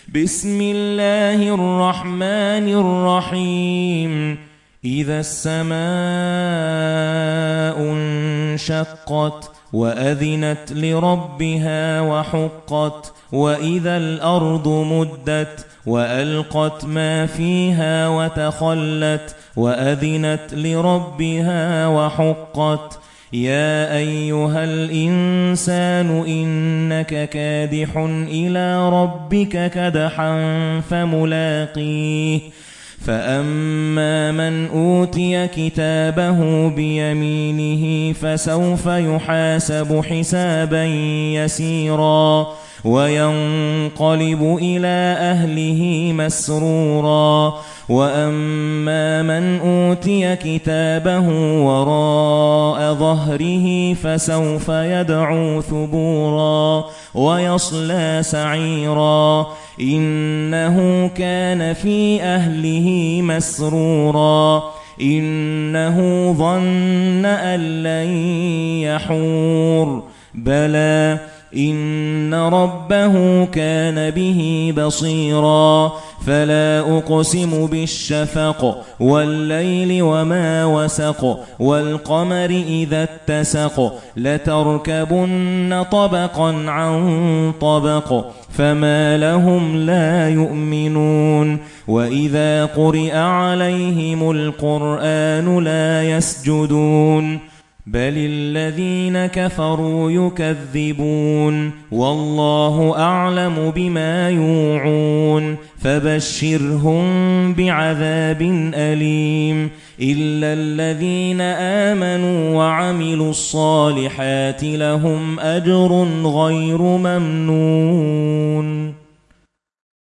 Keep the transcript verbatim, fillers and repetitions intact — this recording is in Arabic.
بسم الله الرحمن الرحيم إذا السماء انشقت وأذنت لربها وحقت وإذا الأرض مدت وألقت ما فيها وتخلت وأذنت لربها وحقت يا أيها الإنسان إنك كادح إلى ربك كدحا فملاقيه فأما من أوتي كتابه بيمينه فسوف يحاسب حسابا يسيرا وينقلب إلى أهله مسرورا وأما من أوتي كتابه وراء ظهره فسوف يدعو ثبورا ويصلى سعيرا إنه كان في أهله مسرورا إنه ظن أن لن يحور بلى إن ربه كان به بصيرا فلا أقسم بالشفق والليل وما وسق والقمر إذا اتسق لتركبن طبقا عن طبق فما لهم لا يؤمنون وإذا قرئ عليهم القرآن لا يسجدون بل الذين كفروا يكذبون والله أعلم بما يوعون فبشرهم بعذاب أليم إلا الذين آمنوا وعملوا الصالحات لهم أجر غير ممنون.